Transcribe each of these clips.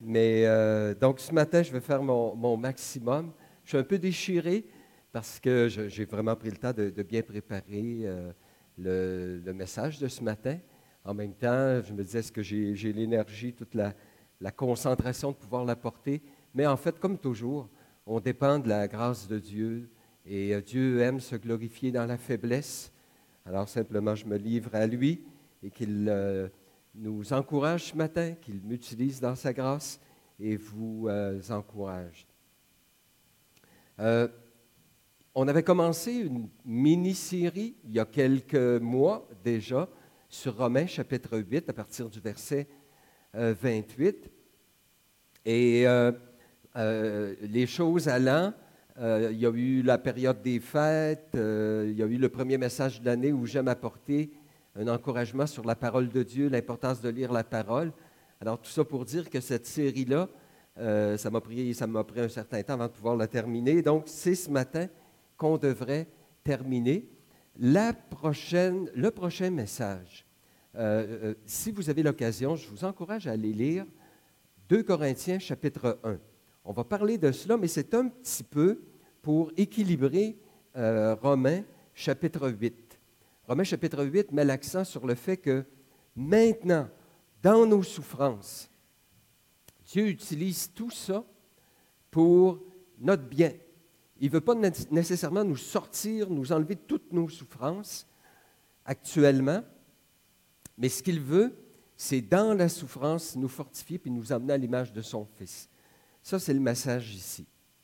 Mais donc, ce matin, je vais faire mon maximum. Je suis un peu déchiré parce que j'ai vraiment pris le temps de bien préparer le message de ce matin. En même temps, je me disais, est-ce que j'ai l'énergie, toute la concentration de pouvoir l'apporter? Mais en fait, comme toujours, on dépend de la grâce de Dieu et Dieu aime se glorifier dans la faiblesse. Alors simplement, je me livre à lui et qu'il nous encourage ce matin, qu'il m'utilise dans sa grâce et vous encourage. On avait commencé une mini-série il y a quelques mois déjà sur Romains chapitre 8 à partir du verset 28. Et les choses allant, il y a eu la période des fêtes, il y a eu le premier message de l'année où j'aime apporter un encouragement sur la parole de Dieu, l'importance de lire la parole. Alors, tout ça pour dire que cette série-là, ça m'a pris un certain temps avant de pouvoir la terminer. Donc, c'est ce matin qu'on devrait terminer. Le prochain message, si vous avez l'occasion, je vous encourage à aller lire 2 Corinthiens chapitre 1. On va parler de cela, mais c'est un petit peu pour équilibrer Romains chapitre 8. Romains chapitre 8 met l'accent sur le fait que maintenant, dans nos souffrances, Dieu utilise tout ça pour notre bien. Il ne veut pas nécessairement nous sortir, nous enlever toutes nos souffrances actuellement, mais ce qu'il veut, c'est dans la souffrance nous fortifier puis nous amener à l'image de son Fils. Ça, c'est le message ici.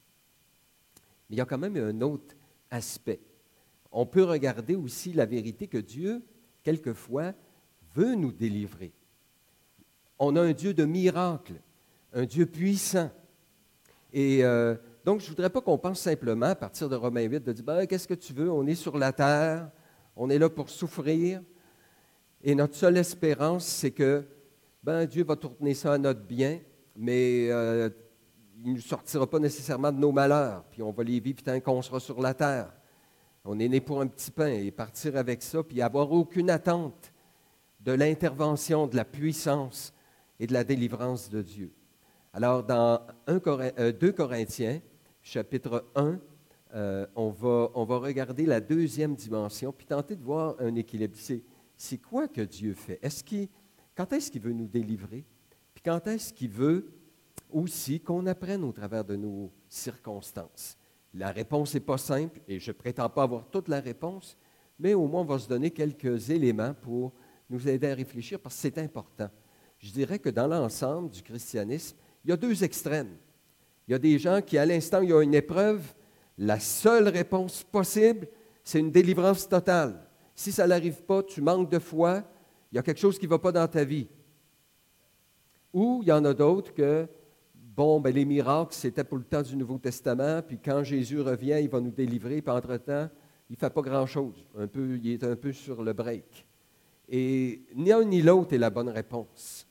Mais il y a quand même un autre aspect. On peut regarder aussi la vérité que Dieu, quelquefois, veut nous délivrer. On a un Dieu de miracles, un Dieu puissant. Et donc, je ne voudrais pas qu'on pense simplement, à partir de Romains 8, de dire ben, « Qu'est-ce que tu veux? On est sur la terre, on est là pour souffrir. » Et notre seule espérance, c'est que Dieu va tourner ça à notre bien, mais il ne nous sortira pas nécessairement de nos malheurs, puis on va les vivre tant qu'on sera sur la terre. On est né pour un petit pain et partir avec ça, puis avoir aucune attente de l'intervention, de la puissance et de la délivrance de Dieu. Alors, dans 2 Corinthiens, chapitre 1, on va regarder la deuxième dimension, puis tenter de voir un équilibre. C'est quoi que Dieu fait? Quand est-ce qu'il veut nous délivrer? Puis quand est-ce qu'il veut aussi qu'on apprenne au travers de nos circonstances? La réponse n'est pas simple et je ne prétends pas avoir toute la réponse, mais au moins on va se donner quelques éléments pour nous aider à réfléchir parce que c'est important. Je dirais que dans l'ensemble du christianisme, il y a deux extrêmes. Il y a des gens qui, à l'instant où il y a une épreuve, la seule réponse possible, c'est une délivrance totale. Si ça n'arrive pas, tu manques de foi, il y a quelque chose qui ne va pas dans ta vie. Ou il y en a d'autres que, les miracles, c'était pour le temps du Nouveau Testament, puis quand Jésus revient, il va nous délivrer, puis entre-temps, il ne fait pas grand-chose. Il est un peu sur le break. Et ni un ni l'autre est la bonne réponse.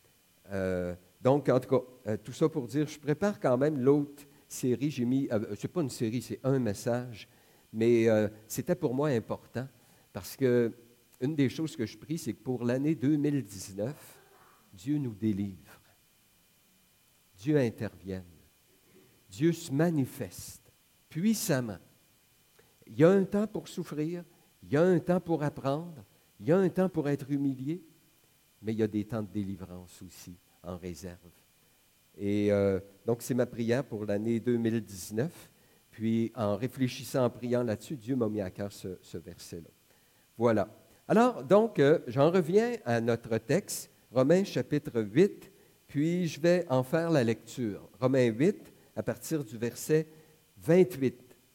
Donc, en tout cas, tout ça pour dire, je prépare quand même l'autre série. J'ai mis, c'est pas une série, c'est un message, mais c'était pour moi important parce que une des choses que je prie, c'est que pour l'année 2019, Dieu nous délivre. Dieu intervienne. Dieu se manifeste puissamment. Il y a un temps pour souffrir, il y a un temps pour apprendre, il y a un temps pour être humilié, mais il y a des temps de délivrance aussi en réserve. Et donc, c'est ma prière pour l'année 2019. Puis, en réfléchissant, en priant là-dessus, Dieu m'a mis à cœur ce verset-là. Voilà. Alors, donc, j'en reviens à notre texte, Romains chapitre 8, puis je vais en faire la lecture. Romains 8, à partir du verset 28.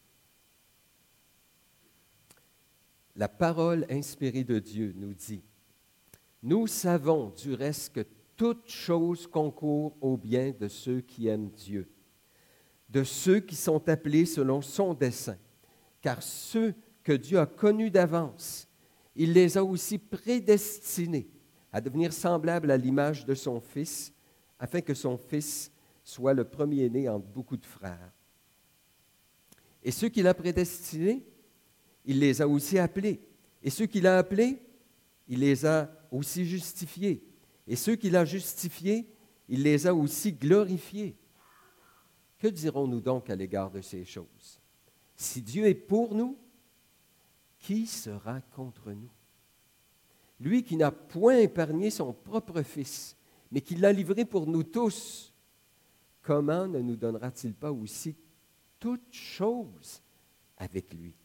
La parole inspirée de Dieu nous dit, « Nous savons du reste que toute chose concourt au bien de ceux qui aiment Dieu, de ceux qui sont appelés selon son dessein. Car ceux que Dieu a connus d'avance, il les a aussi prédestinés à devenir semblables à l'image de son Fils, afin que son Fils soit le premier-né entre beaucoup de frères. Et ceux qu'il a prédestinés, il les a aussi appelés. Et ceux qu'il a appelés, il les a aussi justifiés. Et ceux qu'il a justifiés, il les a aussi glorifiés. Que dirons-nous donc à l'égard de ces choses? Si Dieu est pour nous, qui sera contre nous? Lui qui n'a point épargné son propre Fils, mais qui l'a livré pour nous tous, comment ne nous donnera-t-il pas aussi toutes choses avec lui?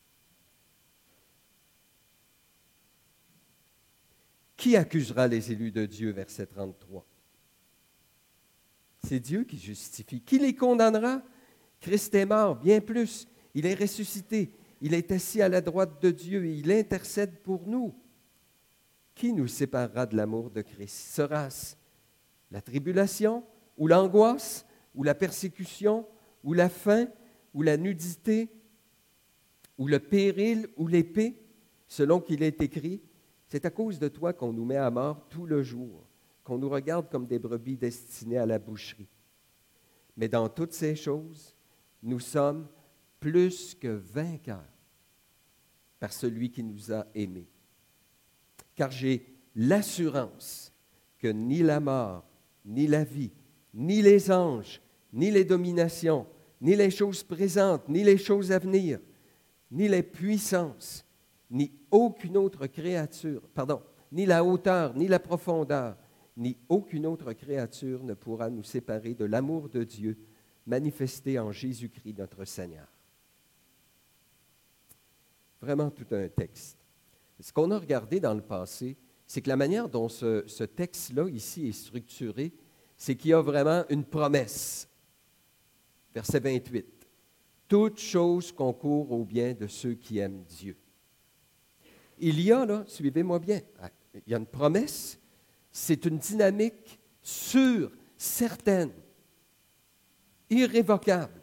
Qui accusera les élus de Dieu? Verset 33. C'est Dieu qui justifie. Qui les condamnera? Christ est mort, bien plus. Il est ressuscité. Il est assis à la droite de Dieu et il intercède pour nous. Qui nous séparera de l'amour de Christ? Sera-ce la tribulation, ou l'angoisse, ou la persécution, ou la faim, ou la nudité, ou le péril, ou l'épée, selon qu'il est écrit? C'est à cause de toi qu'on nous met à mort tout le jour, qu'on nous regarde comme des brebis destinées à la boucherie. Mais dans toutes ces choses, nous sommes plus que vainqueurs par celui qui nous a aimés. Car j'ai l'assurance que ni la mort, ni la vie, ni les anges, ni les dominations, ni les choses présentes, ni les choses à venir, ni les puissances, ni aucune autre créature, ni la hauteur, ni la profondeur, ni aucune autre créature ne pourra nous séparer de l'amour de Dieu manifesté en Jésus-Christ notre Seigneur. Vraiment tout un texte. Ce qu'on a regardé dans le passé, c'est que la manière dont ce texte-là, ici, est structuré, c'est qu'il y a vraiment une promesse. Verset 28. Toute chose concourt au bien de ceux qui aiment Dieu. Il y a, là, suivez-moi bien, il y a une promesse, c'est une dynamique sûre, certaine, irrévocable,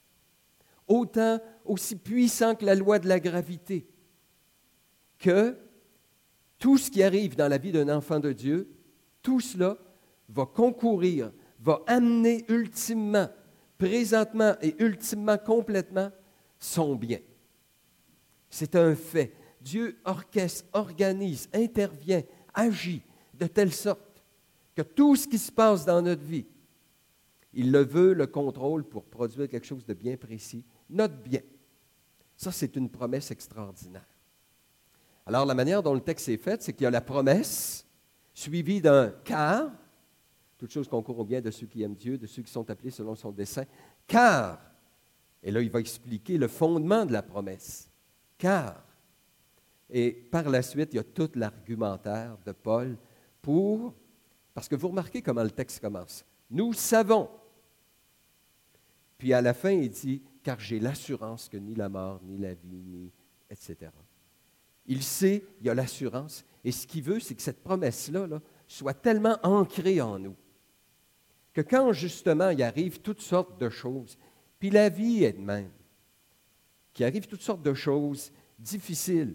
aussi puissant que la loi de la gravité, que tout ce qui arrive dans la vie d'un enfant de Dieu, tout cela va concourir, va amener ultimement, présentement et ultimement, complètement, son bien. C'est un fait. Dieu orchestre, organise, intervient, agit de telle sorte que tout ce qui se passe dans notre vie, il le veut, le contrôle pour produire quelque chose de bien précis, notre bien. Ça, c'est une promesse extraordinaire. Alors, la manière dont le texte est fait, c'est qu'il y a la promesse suivie d'un car, toute chose concourt au bien de ceux qui aiment Dieu, de ceux qui sont appelés selon son dessein, car, et là, il va expliquer le fondement de la promesse, car, et par la suite, il y a tout l'argumentaire de Paul parce que vous remarquez comment le texte commence. Nous savons. Puis à la fin, il dit, car j'ai l'assurance que ni la mort, ni la vie, ni etc. Il sait, il y a l'assurance, et ce qu'il veut, c'est que cette promesse-là soit tellement ancrée en nous, que quand justement il arrive toutes sortes de choses, puis la vie est de même, qu'il arrive toutes sortes de choses difficiles.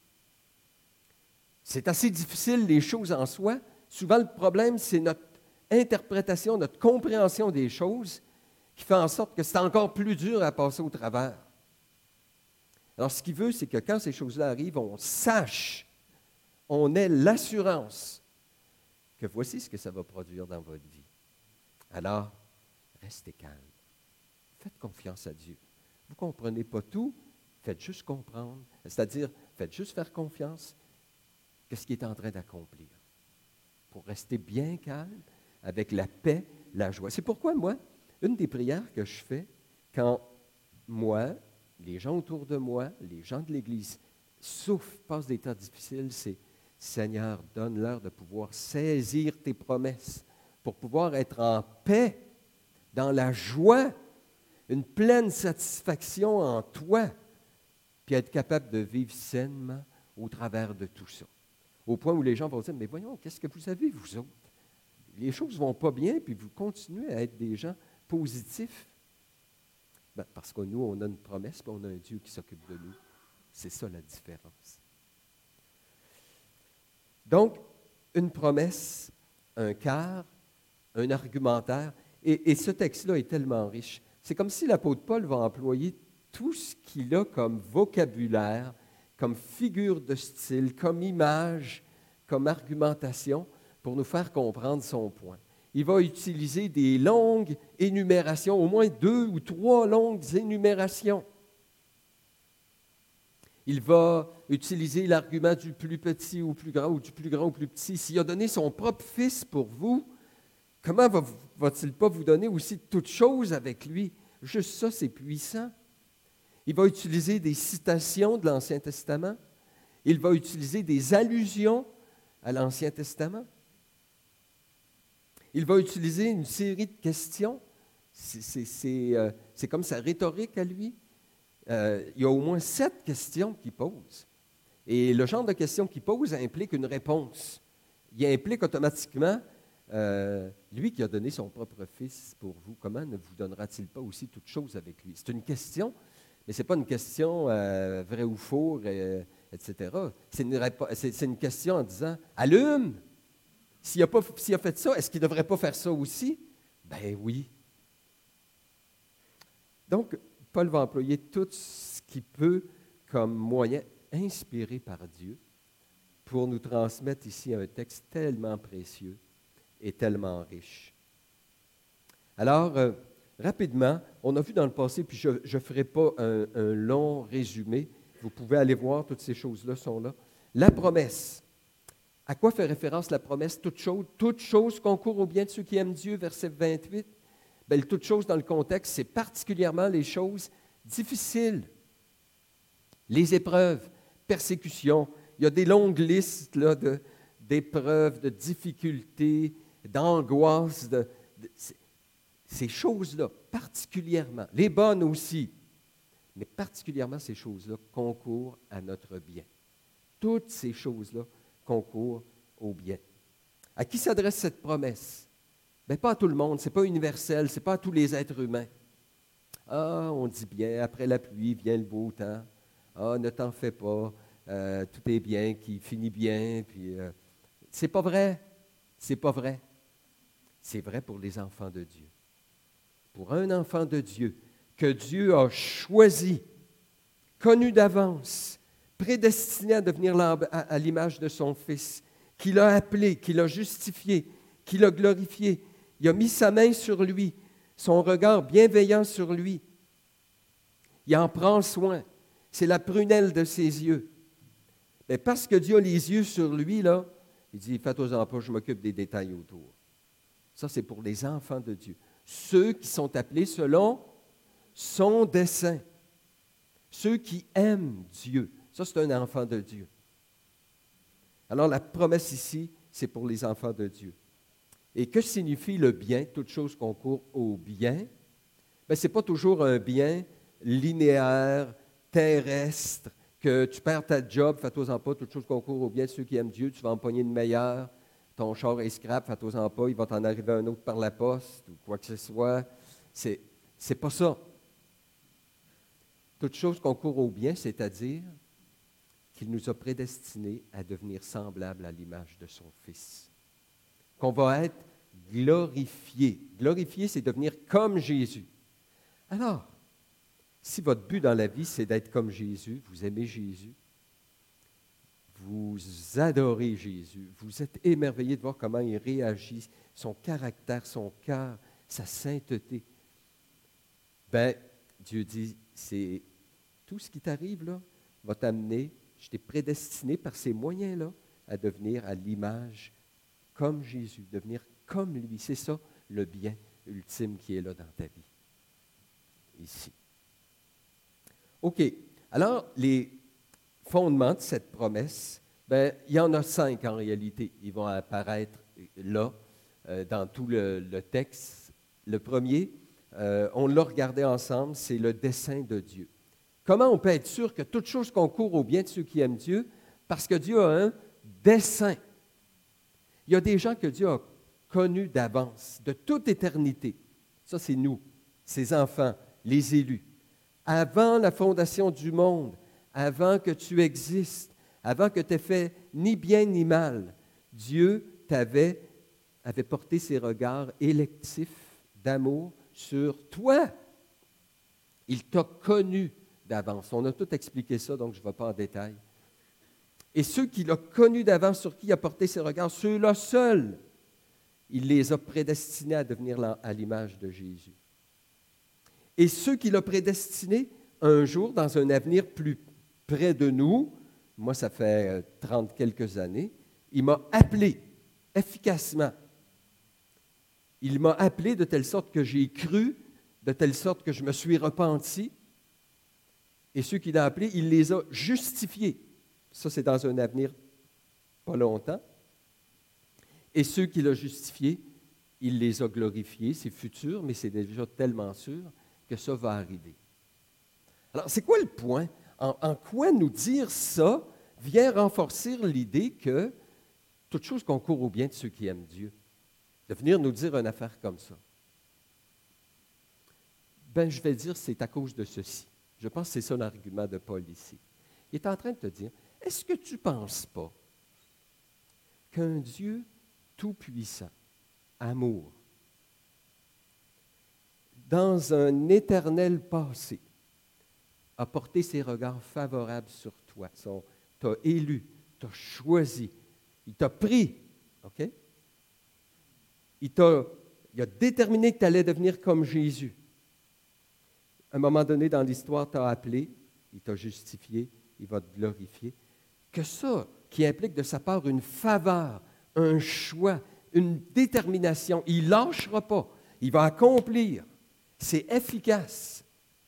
C'est assez difficile, les choses en soi. Souvent, le problème, c'est notre interprétation, notre compréhension des choses qui fait en sorte que c'est encore plus dur à passer au travers. Alors, ce qu'il veut, c'est que quand ces choses-là arrivent, on sache, on ait l'assurance que voici ce que ça va produire dans votre vie. Alors, restez calme. Faites confiance à Dieu. Vous ne comprenez pas tout, faites juste comprendre, c'est-à-dire, faites juste faire confiance qu'est-ce qu'il est en train d'accomplir, pour rester bien calme, avec la paix, la joie. C'est pourquoi, moi, une des prières que je fais, quand moi, les gens autour de moi, les gens de l'Église, souffrent, passent des temps difficiles, c'est « Seigneur, donne-leur de pouvoir saisir tes promesses, pour pouvoir être en paix, dans la joie, une pleine satisfaction en toi, puis être capable de vivre sainement au travers de tout ça. » Au point où les gens vont dire, mais voyons, qu'est-ce que vous avez, vous autres? Les choses ne vont pas bien, puis vous continuez à être des gens positifs. Ben, parce que nous, on a une promesse, puis on a un Dieu qui s'occupe de nous. C'est ça la différence. Donc, une promesse, un quart, un argumentaire, et ce texte-là est tellement riche. C'est comme si l'apôtre Paul va employer tout ce qu'il a comme vocabulaire, comme figure de style, comme image, comme argumentation, pour nous faire comprendre son point. il va utiliser des longues énumérations, au moins 2 ou 3 longues énumérations. Il va utiliser l'argument du plus petit au plus grand ou du plus grand au plus petit. S'il a donné son propre Fils pour vous, comment va-t-il pas vous donner aussi toutes choses avec lui? Juste ça, c'est puissant. Il va utiliser des citations de l'Ancien Testament. Il va utiliser des allusions à l'Ancien Testament. Il va utiliser une série de questions. C'est comme sa rhétorique à lui. Il y a au moins 7 questions qu'il pose. Et le genre de questions qu'il pose implique une réponse. Il implique automatiquement, lui qui a donné son propre Fils pour vous, comment ne vous donnera-t-il pas aussi toutes choses avec lui? C'est une question, mais ce n'est pas une question vrai ou faux, etc. C'est une question en disant, allume! S'il a fait ça, est-ce qu'il ne devrait pas faire ça aussi? Ben oui. Donc, Paul va employer tout ce qu'il peut comme moyen inspiré par Dieu pour nous transmettre ici un texte tellement précieux et tellement riche. Alors, rapidement, on a vu dans le passé, puis je ne ferai pas un long résumé, vous pouvez aller voir, toutes ces choses-là sont là. La promesse. À quoi fait référence la promesse? Toute chose concourt au bien de ceux qui aiment Dieu, verset 28. Bien, toute chose dans le contexte, c'est particulièrement les choses difficiles. Les épreuves, persécutions. Il y a des longues listes là, d'épreuves, de difficultés, d'angoisses. Ces choses-là, particulièrement, les bonnes aussi, mais particulièrement ces choses-là concourent à notre bien. Toutes ces choses-là concourent au bien. À qui s'adresse cette promesse? Bien, pas à tout le monde, ce n'est pas universel, ce n'est pas à tous les êtres humains. Ah, on dit bien, après la pluie vient le beau temps. Ah, ne t'en fais pas, tout est bien, qui finit bien. Puis, c'est pas vrai, c'est pas vrai. C'est vrai pour les enfants de Dieu. Pour un enfant de Dieu que Dieu a choisi, connu d'avance, prédestiné à devenir à l'image de son Fils, qu'il a appelé, qu'il a justifié, qu'il a glorifié. Il a mis sa main sur lui, son regard bienveillant sur lui. Il en prend soin. C'est la prunelle de ses yeux. Mais parce que Dieu a les yeux sur lui, là, il dit, faites-en pas, je m'occupe des détails autour. Ça, c'est pour les enfants de Dieu. Ceux qui sont appelés selon son dessein. Ceux qui aiment Dieu. Ça, c'est un enfant de Dieu. Alors, la promesse ici, c'est pour les enfants de Dieu. Et que signifie le bien? Toute chose concourt au bien. Bien, ce n'est pas toujours un bien linéaire, terrestre, que tu perds ta job, fais-toi-en pas, toute chose concourt au bien de ceux qui aiment Dieu, tu vas empoigner une meilleure, ton char est scrap, fais-toi-en pas, il va t'en arriver un autre par la poste, ou quoi que ce soit. C'est pas ça. Toute chose concourt au bien, c'est-à-dire qu'il nous a prédestinés à devenir semblables à l'image de son Fils. Qu'on va être glorifiés. Glorifié, c'est devenir comme Jésus. Alors, si votre but dans la vie, c'est d'être comme Jésus, vous aimez Jésus, vous adorez Jésus, vous êtes émerveillé de voir comment il réagit, son caractère, son cœur, sa sainteté. Bien, Dieu dit, c'est tout ce qui t'arrive là va t'amener, je t'ai prédestiné par ces moyens-là à devenir à l'image comme Jésus, devenir comme lui. C'est ça le bien ultime qui est là dans ta vie, ici. OK. Alors, les fondements de cette promesse, bien, il y en a 5 en réalité. Ils vont apparaître là, dans tout le texte. Le premier, on l'a regardé ensemble, c'est le dessein de Dieu. Comment on peut être sûr que toute chose concourt au bien de ceux qui aiment Dieu? Parce que Dieu a un dessein. Il y a des gens que Dieu a connus d'avance, de toute éternité. Ça, c'est nous, ses enfants, les élus. Avant la fondation du monde, avant que tu existes, avant que tu aies fait ni bien ni mal, Dieu avait porté ses regards électifs d'amour sur toi. Il t'a connu d'avance. On a tout expliqué ça, donc je ne vais pas en détail. Et ceux qu'il a connus d'avance, sur qui il a porté ses regards, ceux-là seuls, il les a prédestinés à devenir à l'image de Jésus. Et ceux qu'il a prédestinés, un jour, dans un avenir plus près de nous, moi ça fait 30 quelques années, il m'a appelé efficacement. Il m'a appelé de telle sorte que j'ai cru, de telle sorte que je me suis repenti. Et ceux qu'il a appelés, il les a justifiés. Ça, c'est dans un avenir pas longtemps. Et ceux qu'il a justifiés, il les a glorifiés. C'est futur, mais c'est déjà tellement sûr que ça va arriver. Alors, c'est quoi le point? En quoi nous dire ça vient renforcer l'idée que toute chose concourt au bien de ceux qui aiment Dieu? De venir nous dire une affaire comme ça. Ben, je vais dire, c'est à cause de ceci. Je pense que c'est ça l'argument de Paul ici. Il est en train de te dire, est-ce que tu ne penses pas qu'un Dieu tout-puissant, amour, dans un éternel passé, a porté ses regards favorables sur toi, t'a élu, t'a choisi, il t'a pris, OK? Il a déterminé que tu allais devenir comme Jésus. À un moment donné dans l'histoire, t'a appelé, il t'a justifié, il va te glorifier. Que ça, qui implique de sa part une faveur, un choix, une détermination, il ne lâchera pas, il va accomplir. C'est efficace.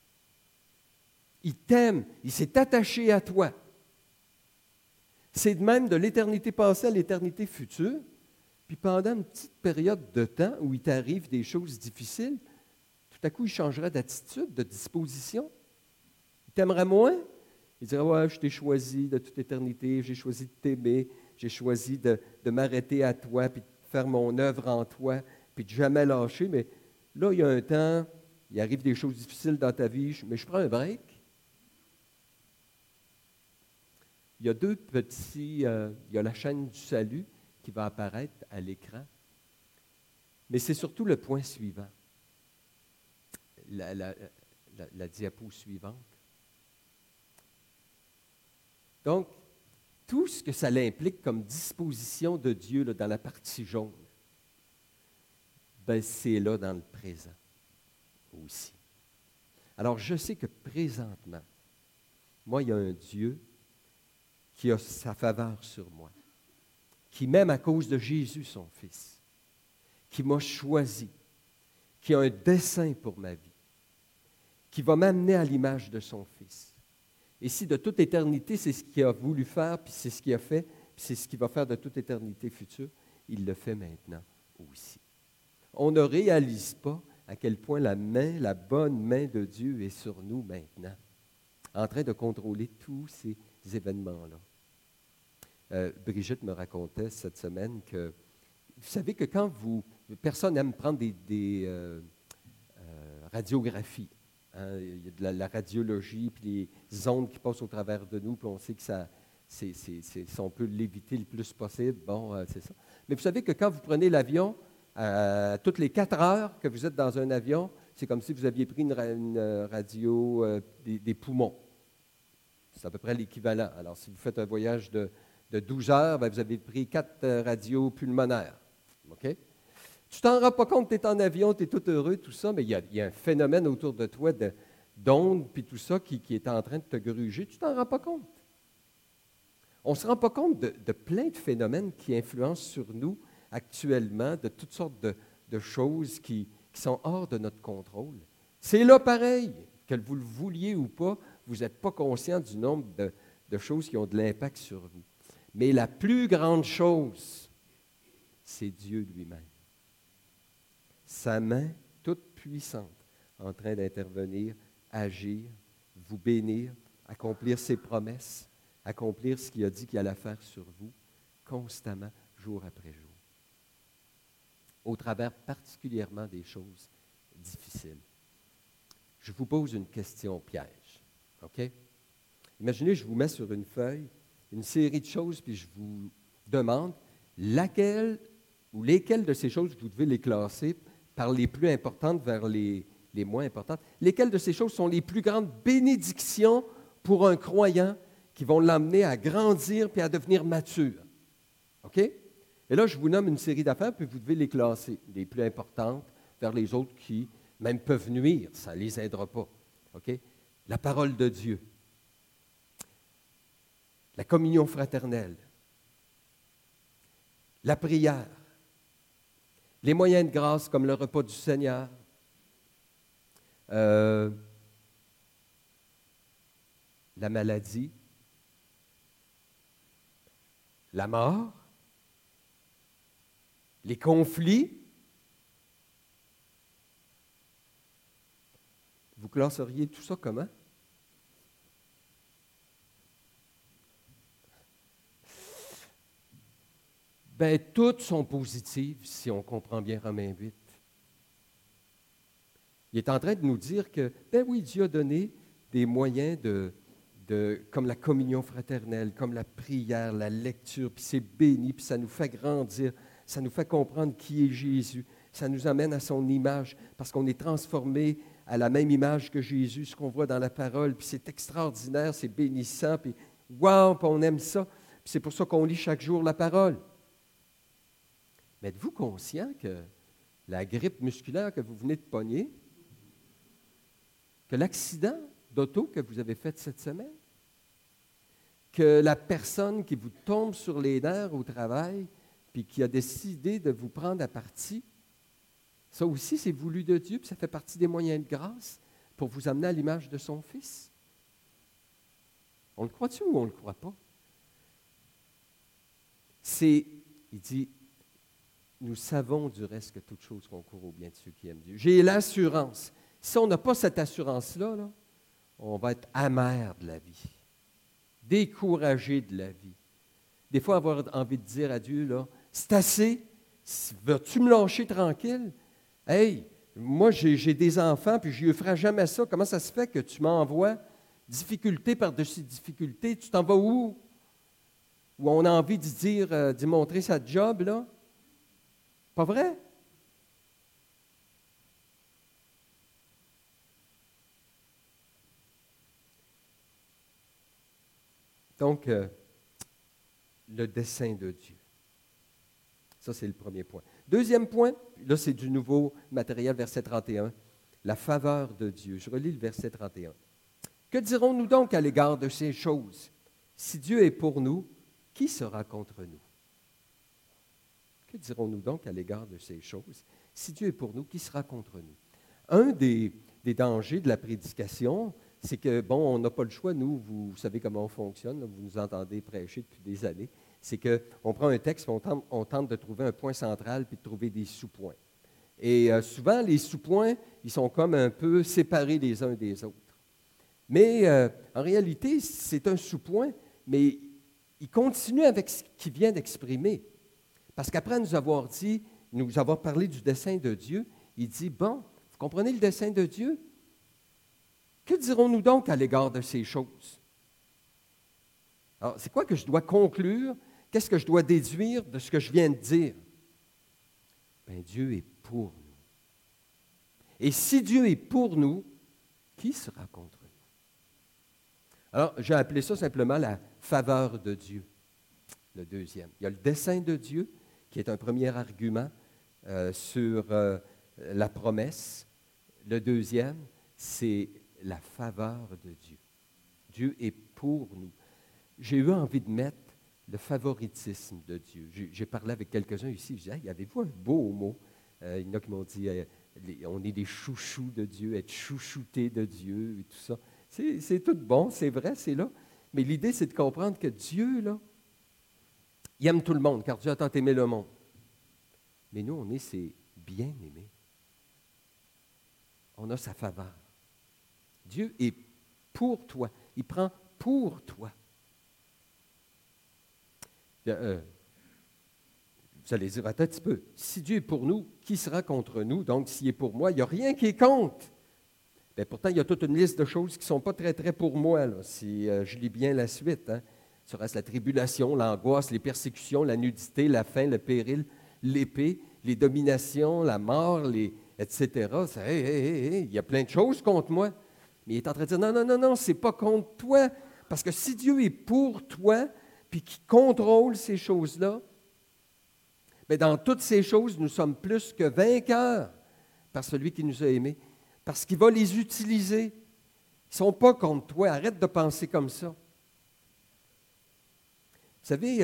Il t'aime, il s'est attaché à toi. C'est de même de l'éternité passée à l'éternité future. Puis pendant une petite période de temps où il t'arrive des choses difficiles, tout à coup, il changera d'attitude, de disposition. Il t'aimerait moins. Il dirait, ouais, je t'ai choisi de toute éternité, j'ai choisi de t'aimer, j'ai choisi de m'arrêter à toi, puis de faire mon œuvre en toi, puis de jamais lâcher. Mais là, il y a un temps, il arrive des choses difficiles dans ta vie, mais je prends un break. Il y a il y a la chaîne du salut qui va apparaître à l'écran. Mais c'est surtout le point suivant, la diapo suivante. Donc, tout ce que ça implique comme disposition de Dieu là, dans la partie jaune, ben, c'est là dans le présent aussi. Alors, je sais que présentement, moi, il y a un Dieu qui a sa faveur sur moi, qui m'aime à cause de Jésus, son Fils, qui m'a choisi, qui a un dessein pour ma vie, qui va m'amener à l'image de son Fils. Et si de toute éternité, c'est ce qu'il a voulu faire, puis c'est ce qu'il a fait, puis c'est ce qu'il va faire de toute éternité future, il le fait maintenant aussi. On ne réalise pas à quel point la bonne main de Dieu est sur nous maintenant, en train de contrôler tous ces événements-là. Brigitte me racontait cette semaine que, vous savez que quand personne n'aime prendre des radiographies. Hein, il y a de la radiologie, puis les ondes qui passent au travers de nous, puis on sait que si on peut l'éviter le plus possible, bon, c'est ça. Mais vous savez que quand vous prenez l'avion, toutes les 4 heures que vous êtes dans un avion, c'est comme si vous aviez pris une radio des poumons. C'est à peu près l'équivalent. Alors, si vous faites un voyage de 12 heures, bien, vous avez pris 4 radios pulmonaires. OK? Tu t'en rends pas compte, tu es en avion, tu es tout heureux, tout ça, mais il y a un phénomène autour de toi d'ondes, puis tout ça, qui est en train de te gruger. Tu t'en rends pas compte. On ne se rend pas compte de plein de phénomènes qui influencent sur nous actuellement, de toutes sortes de choses qui sont hors de notre contrôle. C'est là pareil, que vous le vouliez ou pas, vous n'êtes pas conscient du nombre de choses qui ont de l'impact sur vous. Mais la plus grande chose, c'est Dieu lui-même. Sa main toute puissante en train d'intervenir, agir, vous bénir, accomplir ses promesses, accomplir ce qu'il a dit qu'il allait faire sur vous, constamment, jour après jour. Au travers particulièrement des choses difficiles. Je vous pose une question piège. OK? Imaginez, je vous mets sur une feuille une série de choses, puis je vous demande laquelle ou lesquelles de ces choses vous devez les classer par les plus importantes vers les moins importantes. Lesquelles de ces choses sont les plus grandes bénédictions pour un croyant qui vont l'amener à grandir puis à devenir mature? OK? Et là, je vous nomme une série d'affaires, puis vous devez les classer, les plus importantes vers les autres qui même peuvent nuire. Ça ne les aidera pas. OK? La parole de Dieu. La communion fraternelle. La prière. Les moyens de grâce comme le repas du Seigneur. La maladie. La mort. Les conflits. Vous classeriez tout ça comment? Bien, toutes sont positives si on comprend bien Romains 8. Il est en train de nous dire que, ben oui, Dieu a donné des moyens comme la communion fraternelle, comme la prière, la lecture, puis c'est béni, puis ça nous fait grandir, ça nous fait comprendre qui est Jésus, ça nous amène à son image, parce qu'on est transformé à la même image que Jésus, ce qu'on voit dans la parole, puis c'est extraordinaire, c'est bénissant, puis wow, puis on aime ça, puis c'est pour ça qu'on lit chaque jour la parole. Mais êtes-vous conscient que la grippe musculaire que vous venez de pogner, que l'accident d'auto que vous avez fait cette semaine, que la personne qui vous tombe sur les nerfs au travail, puis qui a décidé de vous prendre à partie, ça aussi, c'est voulu de Dieu, puis ça fait partie des moyens de grâce pour vous amener à l'image de son Fils. On le croit-tu ou on ne le croit pas? Il dit, nous savons du reste que toute chose concourt au bien de ceux qui aiment Dieu. J'ai l'assurance. Si on n'a pas cette assurance-là, là, on va être amer de la vie, découragé de la vie. Des fois, avoir envie de dire à Dieu, là, c'est assez, veux-tu me lâcher tranquille? Hey, moi, j'ai des enfants, puis je ne ferai jamais ça. Comment ça se fait que tu m'envoies difficulté par-dessus difficulté? Tu t'en vas où? Où on a envie de dire, d'y montrer sa job, là? Pas vrai? Donc, le dessein de Dieu. Ça, c'est le premier point. Deuxième point, là, c'est du nouveau matériel, verset 31. La faveur de Dieu. Je relis le verset 31. Que dirons-nous donc à l'égard de ces choses? Si Dieu est pour nous, qui sera contre nous? Que dirons-nous donc à l'égard de ces choses? Si Dieu est pour nous, qui sera contre nous? Un des dangers de la prédication, c'est que, bon, on n'a pas le choix, nous, vous savez comment on fonctionne, là, vous nous entendez prêcher depuis des années, c'est qu'on prend un texte, on tente de trouver un point central puis de trouver des sous-points. Et souvent, les sous-points, ils sont comme un peu séparés les uns des autres. Mais en réalité, c'est un sous-point, mais il continue avec ce qu'il vient d'exprimer. Parce qu'après nous avoir parlé du dessein de Dieu, il dit, bon, vous comprenez le dessein de Dieu? Que dirons-nous donc à l'égard de ces choses? Alors, c'est quoi que je dois conclure? Qu'est-ce que je dois déduire de ce que je viens de dire? Bien, Dieu est pour nous. Et si Dieu est pour nous, qui sera contre nous? Alors, j'ai appelé ça simplement la faveur de Dieu, le deuxième. Il y a le dessein de Dieu, qui est un premier argument sur la promesse. Le deuxième, c'est la faveur de Dieu. Dieu est pour nous. J'ai eu envie de mettre le favoritisme de Dieu. J'ai parlé avec quelques-uns ici, je disais, hey, avez-vous un beau mot? Il y en a qui m'ont dit, on est des chouchous de Dieu, être chouchouté de Dieu et tout ça. C'est tout bon, c'est vrai, c'est là. Mais l'idée, c'est de comprendre que Dieu, là, il aime tout le monde, car Dieu a tant aimé le monde. Mais nous, on est ses bien-aimés. On a sa faveur. Dieu est pour toi. Il prend pour toi. Vous allez dire, attends un petit peu, si Dieu est pour nous, qui sera contre nous? Donc, s'il est pour moi, il n'y a rien qui compte. Bien, pourtant, il y a toute une liste de choses qui ne sont pas très, très pour moi, là, si je lis bien la suite. Hein. Ça reste la tribulation, l'angoisse, les persécutions, la nudité, la faim, le péril, l'épée, les dominations, la mort, etc. Il y a plein de choses contre moi. Mais il est en train de dire, non, non, non, non, ce n'est pas contre toi. Parce que si Dieu est pour toi, puis qu'il contrôle ces choses-là, Mais dans toutes ces choses, nous sommes plus que vainqueurs par celui qui nous a aimés, parce qu'il va les utiliser. Ils ne sont pas contre toi. Arrête de penser comme ça. Vous savez,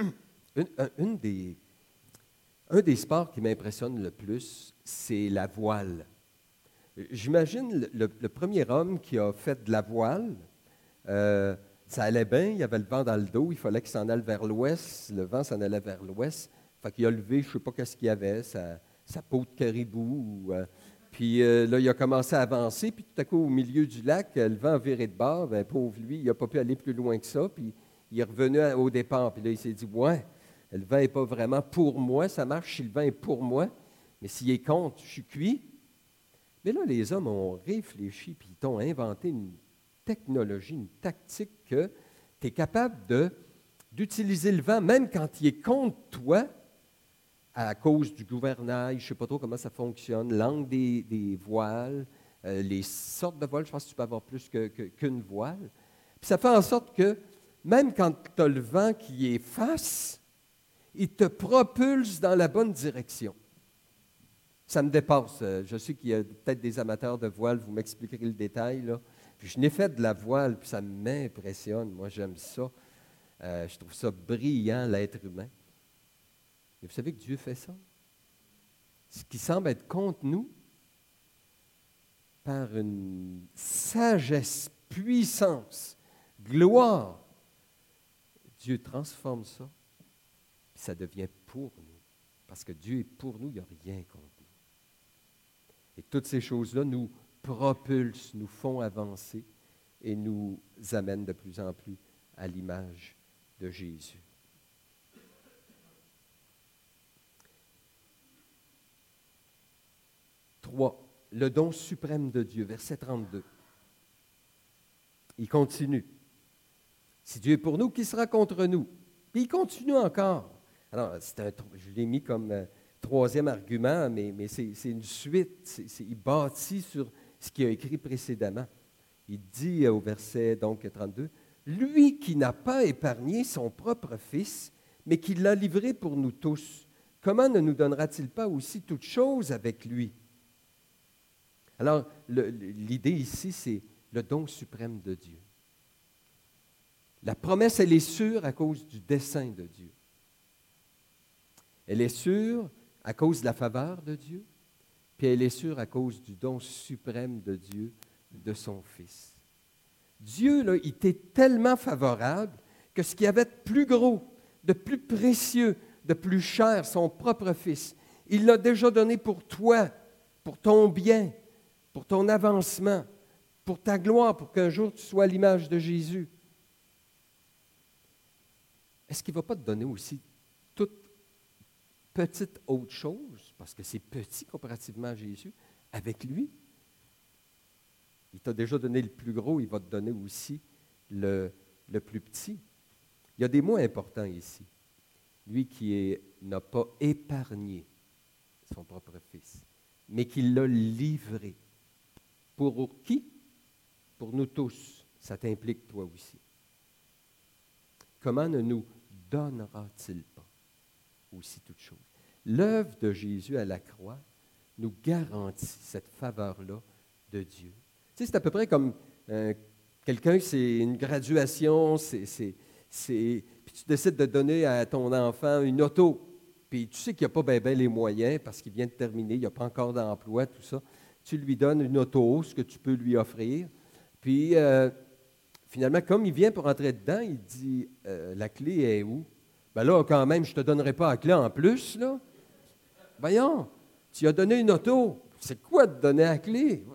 un des sports qui m'impressionne le plus, c'est la voile. J'imagine le premier homme qui a fait de la voile, ça allait bien, il y avait le vent dans le dos, il fallait qu'il s'en aille vers l'ouest, le vent s'en allait vers l'ouest. Fait qu'il a levé, je ne sais pas qu'est-ce qu'il y avait, sa peau de caribou. Puis là, il a commencé à avancer, puis tout à coup, au milieu du lac, le vent a viré de bord. Bien, pauvre lui, il n'a pas pu aller plus loin que ça, puis il est revenu au départ. Puis là, il s'est dit, ouais, le vent n'est pas vraiment pour moi, ça marche si le vent est pour moi, mais s'il est contre, je suis cuit. Mais là, les hommes ont réfléchi, puis ils ont inventé une technologie, une tactique que tu es capable d'utiliser le vent, même quand il est contre toi, à cause du gouvernail, je ne sais pas trop comment ça fonctionne, l'angle des voiles, les sortes de voiles, je pense que tu peux avoir plus qu'une voile. Puis ça fait en sorte que, même quand tu as le vent qui est face, il te propulse dans la bonne direction. Ça me dépasse. Je sais qu'il y a peut-être des amateurs de voile, vous m'expliquerez le détail, là. Puis je n'ai fait de la voile, puis ça m'impressionne. Moi, j'aime ça. Je trouve ça brillant, l'être humain. Mais vous savez que Dieu fait ça? Ce qui semble être contre nous, par une sagesse, puissance, gloire, Dieu transforme ça, puis ça devient pour nous. Parce que Dieu est pour nous, il n'y a rien contre nous. Et toutes ces choses-là nous propulsent, nous font avancer et nous amènent de plus en plus à l'image de Jésus. Trois, le don suprême de Dieu, verset 32. Il continue. Si Dieu est pour nous, qui sera contre nous? Puis il continue encore. Alors, je l'ai mis comme troisième argument, mais c'est une suite. Il bâtit sur ce qu'il a écrit précédemment. Il dit au verset donc 32, « Lui qui n'a pas épargné son propre Fils, mais qui l'a livré pour nous tous, comment ne nous donnera-t-il pas aussi toutes choses avec lui? » Alors, l'idée ici, c'est le don suprême de Dieu. La promesse, elle est sûre à cause du dessein de Dieu. Elle est sûre à cause de la faveur de Dieu, puis elle est sûre à cause du don suprême de Dieu, de son Fils. Dieu, là, il était tellement favorable que ce qu'il y avait de plus gros, de plus précieux, de plus cher, son propre Fils, il l'a déjà donné pour toi, pour ton bien, pour ton avancement, pour ta gloire, pour qu'un jour tu sois à l'image de Jésus. Est-ce qu'il ne va pas te donner aussi toute petite autre chose, parce que c'est petit comparativement à Jésus, avec lui? Il t'a déjà donné le plus gros, il va te donner aussi le plus petit. Il y a des mots importants ici. Lui qui n'a pas épargné son propre Fils, mais qui l'a livré. Pour qui? Pour nous tous. Ça t'implique toi aussi. Comment ne nous donnera-t-il pas aussi toutes choses? L'œuvre de Jésus à la croix nous garantit cette faveur-là de Dieu. Tu sais, c'est à peu près comme quelqu'un, c'est une graduation, puis tu décides de donner à ton enfant une auto, puis tu sais qu'il n'y a pas bien les moyens parce qu'il vient de terminer, il n'y a pas encore d'emploi, tout ça. Tu lui donnes une auto, ce que tu peux lui offrir, puis finalement, comme il vient pour entrer dedans, il dit la clé est où? Ben là, quand même, je ne te donnerai pas la clé en plus, là. Voyons, tu as donné une auto. C'est quoi de donner la clé?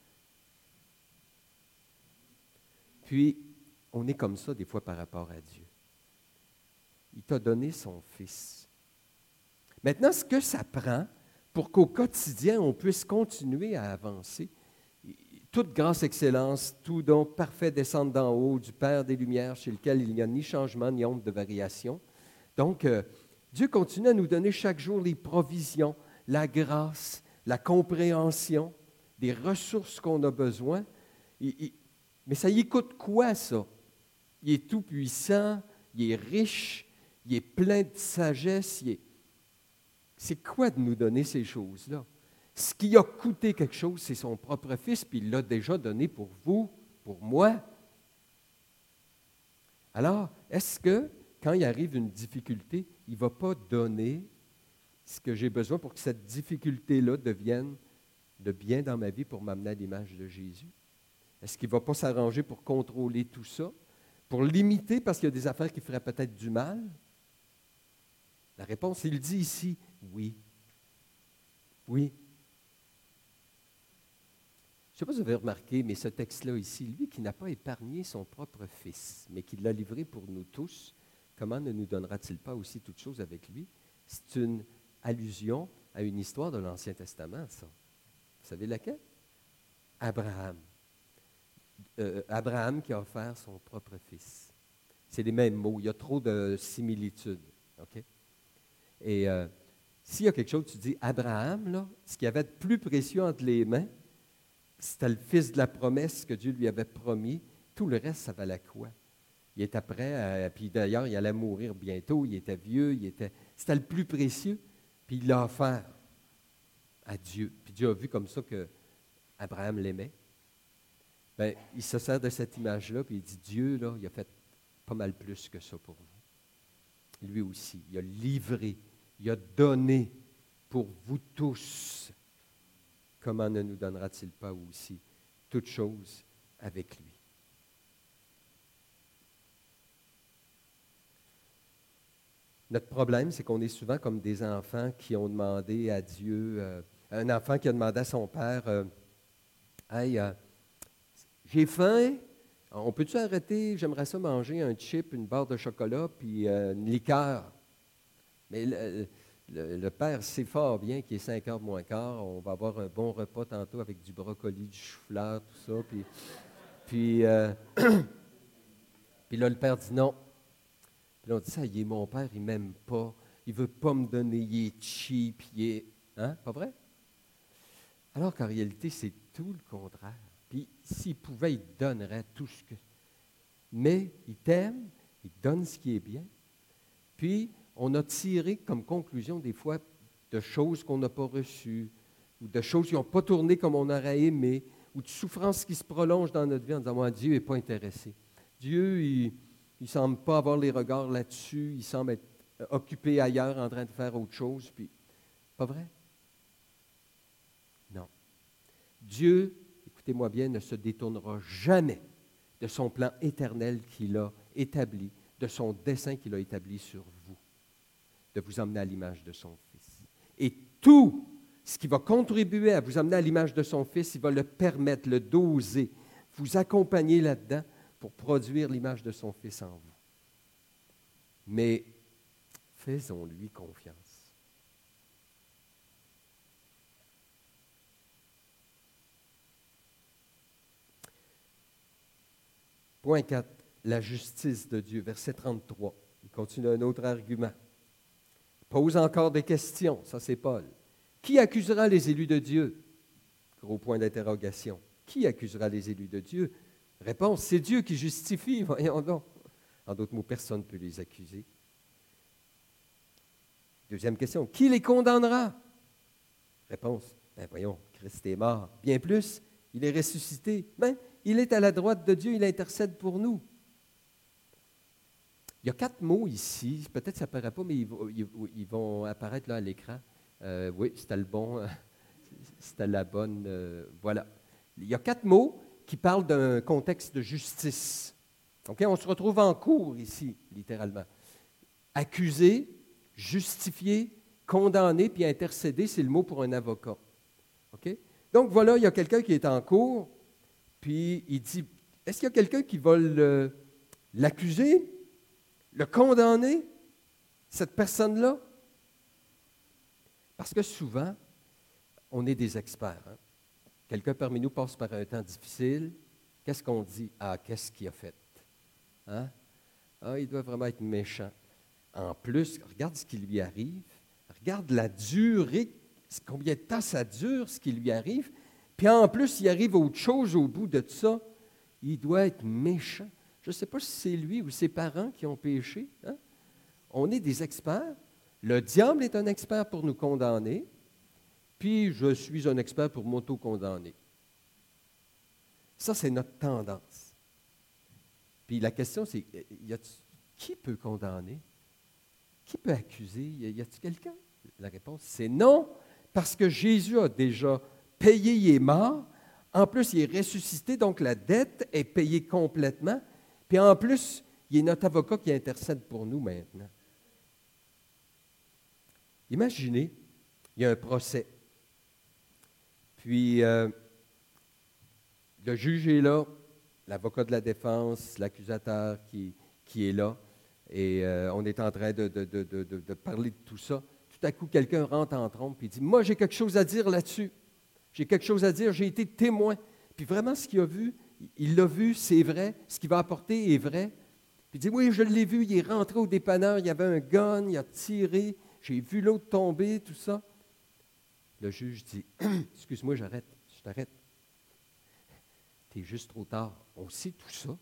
Puis, on est comme ça des fois par rapport à Dieu. Il t'a donné son Fils. Maintenant, ce que ça prend pour qu'au quotidien, on puisse continuer à avancer, toute grâce, excellence, tout don parfait descend d'en haut du Père des Lumières, chez lequel il n'y a ni changement ni ombre de variation. Donc, Dieu continue à nous donner chaque jour les provisions, la grâce, la compréhension, des ressources qu'on a besoin. Mais ça y coûte quoi, ça? Il est tout puissant, il est riche, il est plein de sagesse. c'est quoi de nous donner ces choses-là? Ce qui a coûté quelque chose, c'est son propre Fils, puis il l'a déjà donné pour vous, pour moi. Alors, est-ce que, quand il arrive une difficulté, il ne va pas donner ce que j'ai besoin pour que cette difficulté-là devienne de bien dans ma vie pour m'amener à l'image de Jésus? Est-ce qu'il ne va pas s'arranger pour contrôler tout ça, pour limiter parce qu'il y a des affaires qui feraient peut-être du mal? La réponse, il dit ici, oui. Oui. Je ne sais pas si vous avez remarqué, mais ce texte-là ici, lui qui n'a pas épargné son propre Fils, mais qui l'a livré pour nous tous, comment ne nous donnera-t-il pas aussi toutes choses avec lui? C'est une allusion à une histoire de l'Ancien Testament, ça. Vous savez laquelle? Abraham. Abraham qui a offert son propre Fils. C'est les mêmes mots. Il y a trop de similitudes. OK? Et s'il y a quelque chose, tu dis, Abraham, là, ce qu'il avait de plus précieux entre les mains, c'était le fils de la promesse que Dieu lui avait promis. Tout le reste, ça valait quoi? Il était prêt, puis d'ailleurs, il allait mourir bientôt, il était vieux, c'était le plus précieux, puis il l'a offert à Dieu. Puis Dieu a vu comme ça que Abraham l'aimait. Bien, il se sert de cette image-là, puis il dit, Dieu, là, il a fait pas mal plus que ça pour vous. Lui aussi, il a livré, il a donné pour vous tous. Comment ne nous donnera-t-il pas aussi toutes choses avec lui? Notre problème, c'est qu'on est souvent comme des enfants qui ont demandé à Dieu, un enfant qui a demandé à son père, Hey, j'ai faim, on peut-tu arrêter, j'aimerais ça manger un chip, une barre de chocolat, puis une liqueur. Mais le père sait fort bien qu'il est 5 heures moins quart, on va avoir un bon repas tantôt avec du brocoli, du chou-fleur, tout ça. Puis là, le père dit non. Puis là, on dit ça, il est mon père, il ne m'aime pas, il ne veut pas me donner, il est cheap, il est... Hein, pas vrai? Alors qu'en réalité, c'est tout le contraire. Puis s'il pouvait, il donnerait tout ce que... Mais il t'aime, il donne ce qui est bien. Puis, on a tiré comme conclusion des fois de choses qu'on n'a pas reçues, ou de choses qui n'ont pas tourné comme on aurait aimé, ou de souffrances qui se prolongent dans notre vie en disant, moi, Dieu n'est pas intéressé. Dieu, il ne semble pas avoir les regards là-dessus, il semble être occupé ailleurs en train de faire autre chose, puis, pas vrai? Non. Dieu, écoutez-moi bien, ne se détournera jamais de son plan éternel qu'il a établi, de son dessein qu'il a établi sur vous, de vous emmener à l'image de son Fils. Et tout ce qui va contribuer à vous emmener à l'image de son Fils, il va le permettre, le doser, vous accompagner là-dedans pour produire l'image de son Fils en vous. Mais faisons-lui confiance. Point 4, la justice de Dieu, verset 33. Il continue un autre argument. Il pose encore des questions, ça c'est Paul. Qui accusera les élus de Dieu? Gros point d'interrogation. Qui accusera les élus de Dieu? Réponse, c'est Dieu qui justifie, voyons donc. En d'autres mots, personne ne peut les accuser. Deuxième question, qui les condamnera? Réponse, ben voyons, Christ est mort. Bien plus, il est ressuscité. Ben, il est à la droite de Dieu, il intercède pour nous. Il y a 4 mots ici, peut-être ça ne paraît pas, mais ils vont apparaître là à l'écran. Oui, c'était le bon, c'était la bonne, voilà. Il y a 4 mots qui parlent d'un contexte de justice. Okay? On se retrouve en cours ici, littéralement. Accuser, justifier, condamner, puis intercéder, c'est le mot pour un avocat. Okay? Donc voilà, il y a quelqu'un qui est en cours, puis il dit, est-ce qu'il y a quelqu'un qui va l'accuser, le condamner, cette personne-là? Parce que souvent, on est des experts. Hein? Quelqu'un parmi nous passe par un temps difficile. Qu'est-ce qu'on dit? Ah, qu'est-ce qu'il a fait? Hein? Ah, il doit vraiment être méchant. En plus, regarde ce qui lui arrive. Regarde la durée, combien de temps ça dure, ce qui lui arrive. Puis en plus, il arrive autre chose au bout de ça. Il doit être méchant. Je ne sais pas si c'est lui ou ses parents qui ont péché. Hein? On est des experts. Le diable est un expert pour nous condamner, puis je suis un expert pour m'auto-condamner. Ça, c'est notre tendance. Puis la question, c'est, qui peut condamner? Qui peut accuser? Y a-t-il quelqu'un? La réponse, c'est non, parce que Jésus a déjà payé, il est mort. En plus, il est ressuscité, donc la dette est payée complètement. Puis en plus, il est notre avocat qui intercède pour nous maintenant. Imaginez, il y a un procès. Puis, le juge est là, l'avocat de la défense, l'accusateur qui est là, et on est en train de parler de tout ça. Tout à coup, quelqu'un rentre en trompe et dit « Moi, j'ai quelque chose à dire là-dessus. J'ai quelque chose à dire, j'ai été témoin. » Puis vraiment, ce qu'il a vu, il l'a vu, c'est vrai. Ce qu'il va apporter est vrai. Puis il dit « Oui, je l'ai vu, il est rentré au dépanneur, il y avait un gun, il a tiré, j'ai vu l'autre tomber, tout ça. » Le juge dit « Excuse-moi, je t'arrête. T'es juste trop tard. On sait tout ça.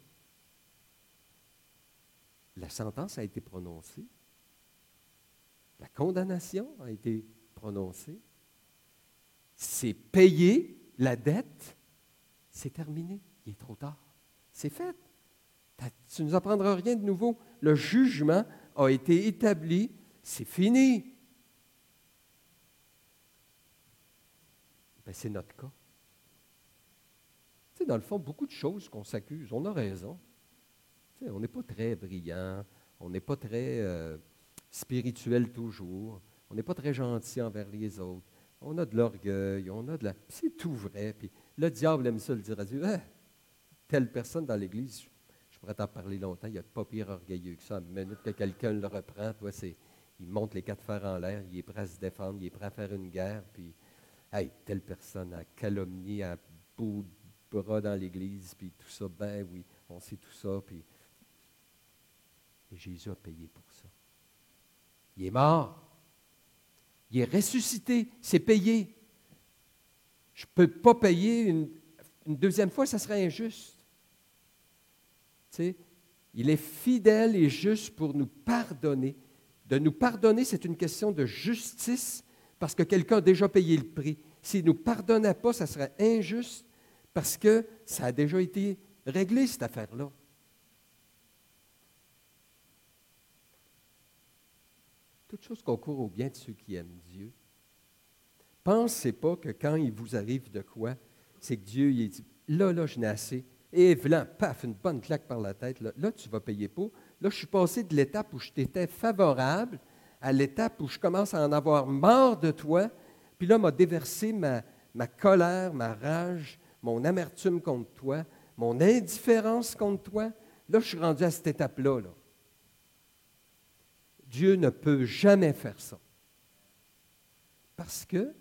La sentence a été prononcée. La condamnation a été prononcée. C'est payé, la dette, c'est terminé. Il est trop tard. C'est fait. Tu ne nous apprendras rien de nouveau. Le jugement a été établi. C'est fini. Bien, c'est notre cas. Tu sais, dans le fond, beaucoup de choses qu'on s'accuse, on a raison. Tu sais, on n'est pas très brillant, on n'est pas très spirituel toujours, on n'est pas très gentil envers les autres. On a de l'orgueil, on a de la... C'est tout vrai. Puis le diable aime ça le dire à Dieu. Telle personne dans l'Église, je pourrais t'en parler longtemps, il n'y a pas pire orgueilleux que ça. À la minute que quelqu'un le reprend, toi, il monte les quatre fers en l'air, il est prêt à se défendre, il est prêt à faire une guerre, puis hey, telle personne a calomnié, a bout de bras dans l'Église, puis tout ça, ben oui, on sait tout ça, puis... Et Jésus a payé pour ça. Il est mort. Il est ressuscité, c'est payé. Je ne peux pas payer une deuxième fois, ça serait injuste. Tu sais, il est fidèle et juste pour nous pardonner. De nous pardonner, c'est une question de justice parce que quelqu'un a déjà payé le prix. S'il ne nous pardonnait pas, ça serait injuste parce que ça a déjà été réglé, cette affaire-là. Toute chose concourt au bien de ceux qui aiment Dieu. Pensez pas que quand il vous arrive de quoi, c'est que Dieu il dit, là, je n'ai assez. Et voilà, paf, une bonne claque par la tête. Là, tu vas payer pour. Là, je suis passé de l'étape où je t'étais favorable à l'étape où je commence à en avoir marre de toi. Puis là, m'a déversé ma colère, ma rage, mon amertume contre toi, mon indifférence contre toi. Là, je suis rendu à cette étape-là. Là. Dieu ne peut jamais faire ça. Parce que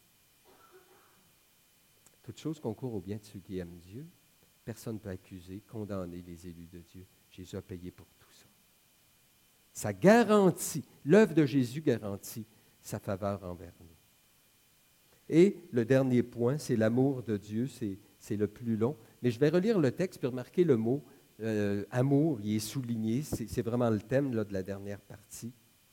toute chose concourt au bien de ceux qui aiment Dieu. Personne ne peut accuser, condamner les élus de Dieu. Jésus a payé pour tout ça. Ça garantit, l'œuvre de Jésus garantit sa faveur envers nous. Et le dernier point, c'est l'amour de Dieu, c'est le plus long. Mais je vais relire le texte puis remarquer le mot amour, il est souligné, c'est vraiment le thème là, de la dernière partie.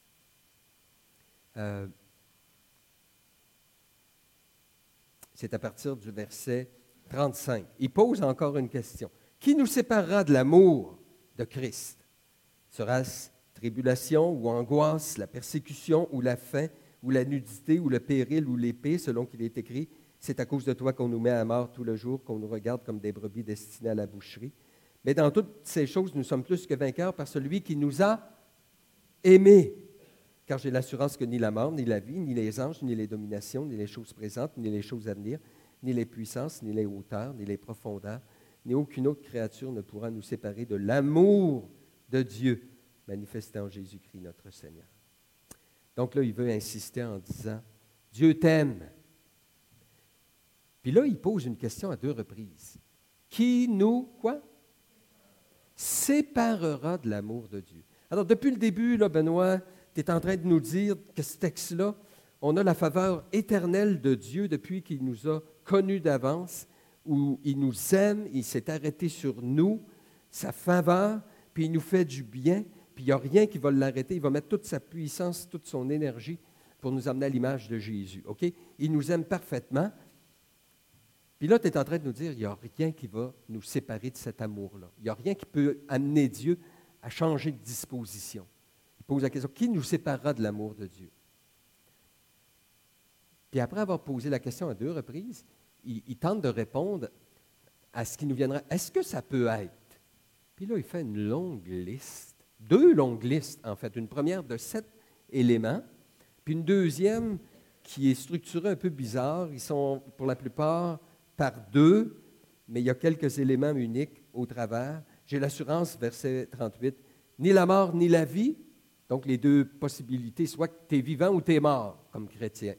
C'est à partir du verset 35. Il pose encore une question. Qui nous séparera de l'amour de Christ? Sera-ce tribulation ou angoisse, la persécution ou la faim, ou la nudité ou le péril ou l'épée, selon qu'il est écrit, c'est à cause de toi qu'on nous met à mort tout le jour, qu'on nous regarde comme des brebis destinées à la boucherie. Mais dans toutes ces choses, nous sommes plus que vainqueurs par celui qui nous a aimés. Car j'ai l'assurance que ni la mort, ni la vie, ni les anges, ni les dominations, ni les choses présentes, ni les choses à venir, ni les puissances, ni les hauteurs, ni les profondeurs, ni aucune autre créature ne pourra nous séparer de l'amour de Dieu manifesté en Jésus-Christ notre Seigneur. Donc là, il veut insister en disant, Dieu t'aime. Puis là, il pose une question à 2 reprises. Qui nous, quoi? Séparera de l'amour de Dieu. Alors, depuis le début, là, Benoît, tu es en train de nous dire que ce texte-là, on a la faveur éternelle de Dieu depuis qu'il nous a connus d'avance, où il nous aime, il s'est arrêté sur nous, sa faveur, puis il nous fait du bien, puis il n'y a rien qui va l'arrêter. Il va mettre toute sa puissance, toute son énergie pour nous amener à l'image de Jésus. OK? Il nous aime parfaitement. Puis là, tu es en train de nous dire, il n'y a rien qui va nous séparer de cet amour-là. Il n'y a rien qui peut amener Dieu à changer de disposition. Il pose la question, qui nous séparera de l'amour de Dieu? Puis après avoir posé la question à 2 reprises, il tente de répondre à ce qui nous viendra. Est-ce que ça peut être? Puis là, il fait une longue liste, 2 longues listes, en fait. Une première de 7 éléments, puis une deuxième qui est structurée un peu bizarre. Ils sont, pour la plupart, par 2, mais il y a quelques éléments uniques au travers. J'ai l'assurance, verset 38, ni la mort ni la vie, donc les 2 possibilités, soit que tu es vivant ou tu es mort comme chrétien.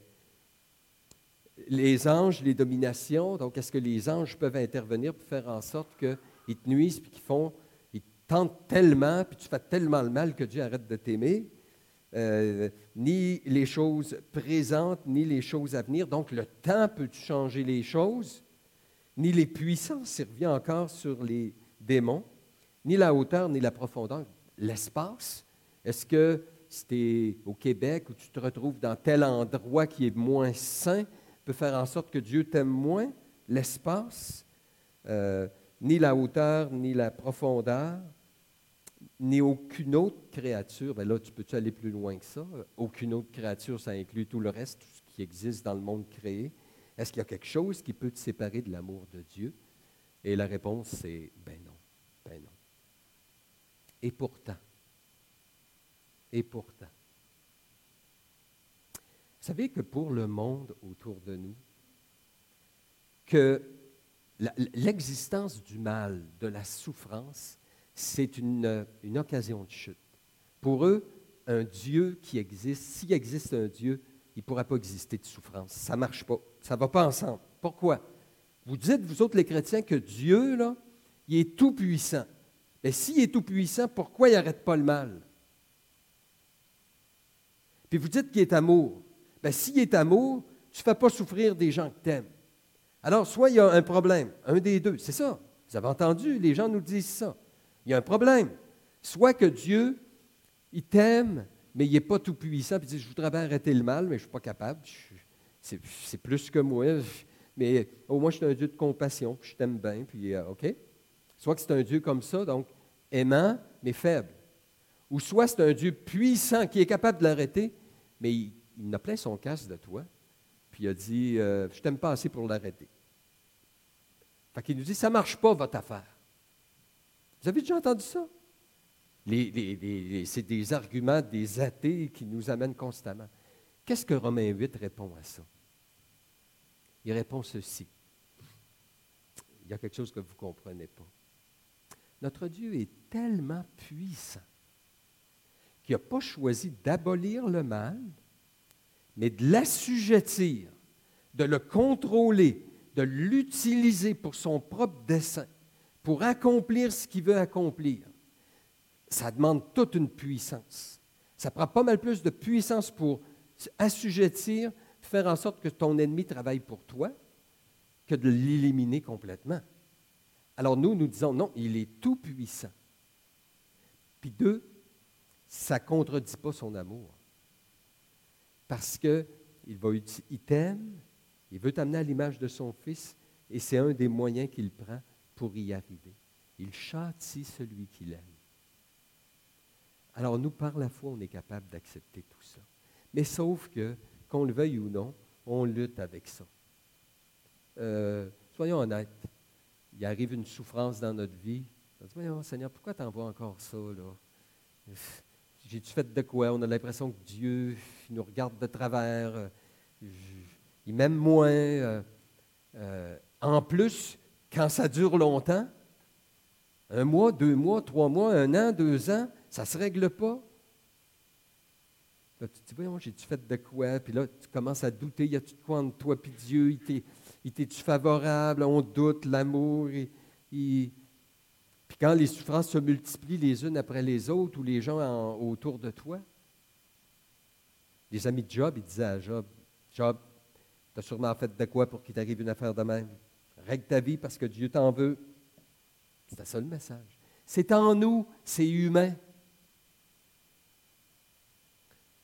Les anges, les dominations, donc est-ce que les anges peuvent intervenir pour faire en sorte qu'ils te nuisent, puis ils te tentent tellement, puis tu fais tellement le mal que Dieu arrête de t'aimer? Ni les choses présentes, ni les choses à venir. Donc le temps peut changer les choses, ni les puissances, il revient encore sur les démons, ni la hauteur, ni la profondeur. L'espace, est-ce que si tu es au Québec ou tu te retrouves dans tel endroit qui est moins sain, peut faire en sorte que Dieu t'aime moins, l'espace, ni la hauteur, ni la profondeur, ni aucune autre créature. Bien là, tu peux-tu aller plus loin que ça? Aucune autre créature, ça inclut tout le reste, tout ce qui existe dans le monde créé. Est-ce qu'il y a quelque chose qui peut te séparer de l'amour de Dieu? Et la réponse, c'est ben non, ben non. Et pourtant, vous savez que pour le monde autour de nous, que l'existence du mal, de la souffrance, c'est une occasion de chute. Pour eux, un Dieu qui existe, s'il existe un Dieu, il ne pourra pas exister de souffrance. Ça ne marche pas. Ça ne va pas ensemble. Pourquoi? Vous dites, vous autres les chrétiens, que Dieu, là, il est tout-puissant. Mais s'il est tout-puissant, pourquoi il n'arrête pas le mal? Puis vous dites qu'il est amour. Bien, s'il est amour, tu ne fais pas souffrir des gens que tu aimes. Alors, soit il y a un problème, un des deux, c'est ça. Vous avez entendu, les gens nous disent ça. Il y a un problème. Soit que Dieu, il t'aime, mais il n'est pas tout puissant, puis il dit, je voudrais bien arrêter le mal, mais je ne suis pas capable. C'est plus que moi, mais au moins je suis un Dieu de compassion, puis je t'aime bien, puis OK. Soit que c'est un Dieu comme ça, donc aimant, mais faible. Ou soit c'est un Dieu puissant qui est capable de l'arrêter, mais il a plein son casque de toi, puis il a dit, je ne t'aime pas assez pour l'arrêter. Fait qu'il nous dit, ça ne marche pas, votre affaire. Vous avez déjà entendu ça? C'est des arguments des athées qui nous amènent constamment. Qu'est-ce que Romains 8 répond à ça? Il répond ceci. Il y a quelque chose que vous ne comprenez pas. Notre Dieu est tellement puissant qu'il n'a pas choisi d'abolir le mal, mais de l'assujettir, de le contrôler, de l'utiliser pour son propre dessein, pour accomplir ce qu'il veut accomplir. Ça demande toute une puissance. Ça prend pas mal plus de puissance pour assujettir, faire en sorte que ton ennemi travaille pour toi, que de l'éliminer complètement. Alors nous disons non, il est tout puissant. Puis 2, ça ne contredit pas son amour. Parce qu'il t'aime, il veut t'amener à l'image de son Fils, et c'est un des moyens qu'il prend pour y arriver. Il châtie celui qu'il aime. Alors nous, par la foi, on est capable d'accepter tout ça. Mais sauf que, qu'on le veuille ou non, on lutte avec ça. Soyons honnêtes. Il arrive une souffrance dans notre vie. On dit, voyons, Seigneur, pourquoi t'envoies encore ça, là? J'ai-tu fait de quoi? On a l'impression que Dieu il nous regarde de travers. Il m'aime moins. En plus, quand ça dure longtemps, 1 mois, 2 mois, 3 mois, 1 an, 2 ans, ça ne se règle pas. Là, tu te dis, voyons, j'ai-tu fait de quoi? Puis là, tu commences à douter, y a-tu de quoi entre toi et Dieu? Il t'es-tu favorable? On doute, l'amour. Puis quand les souffrances se multiplient les unes après les autres, ou les gens autour de toi, les amis de Job, ils disaient à Job, Job, tu as sûrement fait de quoi pour qu'il t'arrive une affaire de même? Règle ta vie parce que Dieu t'en veut. C'était ça le message. C'est en nous, c'est humain.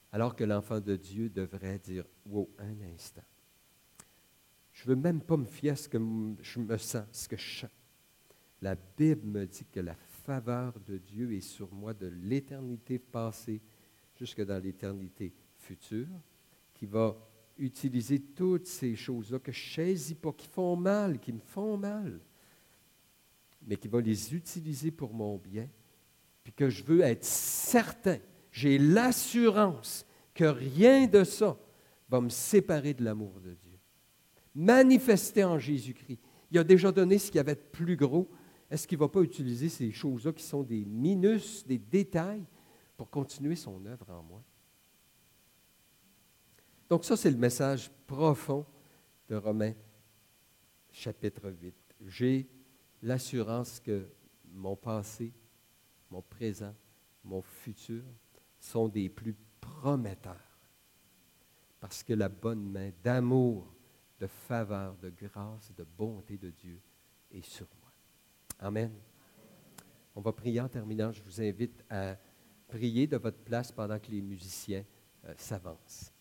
alors que l'enfant de Dieu devrait dire, wow, un instant. Je ne veux même pas me fier à ce que je me sens, ce que je sens. La Bible me dit que la faveur de Dieu est sur moi de l'éternité passée jusque dans l'éternité future, qui va utiliser toutes ces choses-là que je ne saisis pas, qui font mal, qui me font mal, mais qui va les utiliser pour mon bien, puis que je veux être certain, j'ai l'assurance que rien de ça va me séparer de l'amour de Dieu. Manifesté en Jésus-Christ. Il a déjà donné ce qu'il y avait de plus gros. Est-ce qu'il ne va pas utiliser ces choses-là qui sont des minus, des détails, pour continuer son œuvre en moi? Donc ça, c'est le message profond de Romains chapitre 8. J'ai l'assurance que mon passé, mon présent, mon futur sont des plus prometteurs. Parce que la bonne main d'amour, de faveur, de grâce, de bonté de Dieu est sur moi. Amen. On va prier en terminant. Je vous invite à prier de votre place pendant que les musiciens s'avancent.